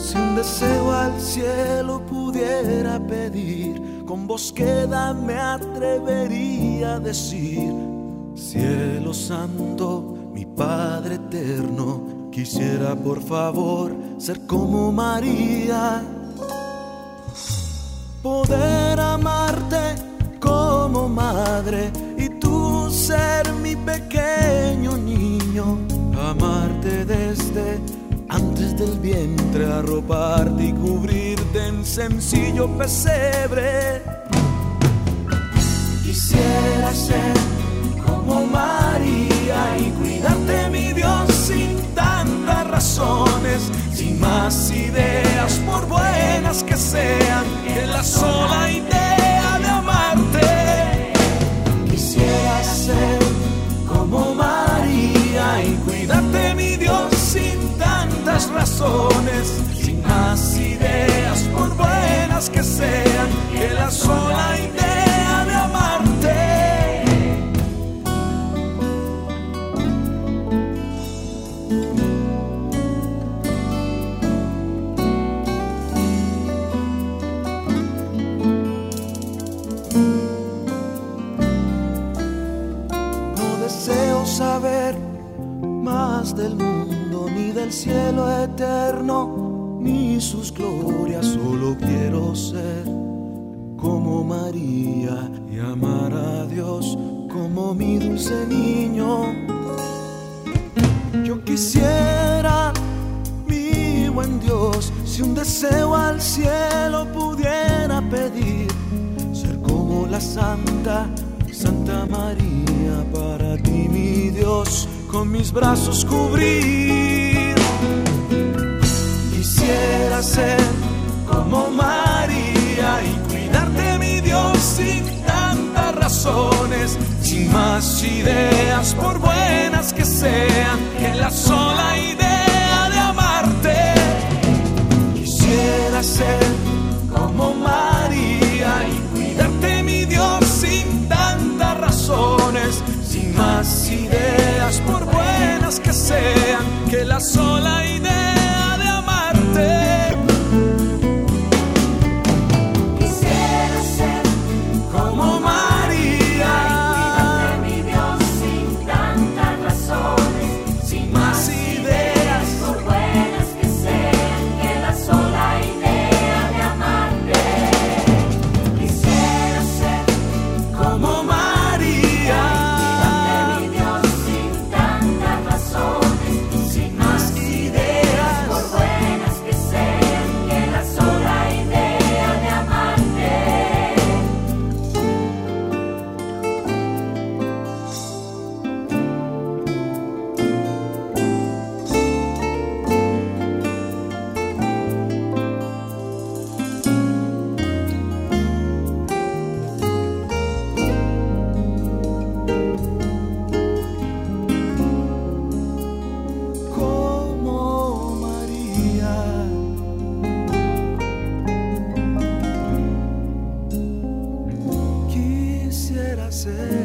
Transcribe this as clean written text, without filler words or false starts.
Si un deseo al cielo pudiera pedir, con voz queda me atrevería a decir: cielo santo, mi Padre eterno, quisiera por favor ser como María, poder amarte como madre y tú ser mi pequeño niño, amarte desde antes del vientre, arroparte y cubrirte en sencillo pesebre. Quisiera ser como María y cuidarte, mi Dios, sin tantas razones, sin más ideas, por buenas que sean, que la sola idea de amarte. Quisiera ser como María y cuidarte, mi Dios, sin tantas razones, sin más ideas, por buenas que sean, que la sola idea de amarte. No deseo saber más del mundo, ni del cielo eterno, ni sus glorias. Solo quiero ser como María y amar a Dios como mi dulce niño. Yo quisiera, mi buen Dios, si un deseo al cielo pudiera pedir, ser como la Santa María, para ti, mi Dios, con mis brazos cubrir. Quisiera ser como María y cuidarte, mi Dios, sin tantas razones, sin más ideas, por buenas que sean, que la sola idea de amarte. Quisiera ser como María y cuidarte, mi Dios, sin tantas razones, sin más ideas, por buenas que sean, que la sola idea de amarte. Quisiera ser Como María y cuidarte, mi Dios, sin tantas razones, sin más ideas, por buenas que sean, que la sola idea de amarte. Quisiera ser como María, mi Dios, sin tantas razones, sin más ideas, por buenas que sean, que la sola idea de amarte. como María. Quisiera ser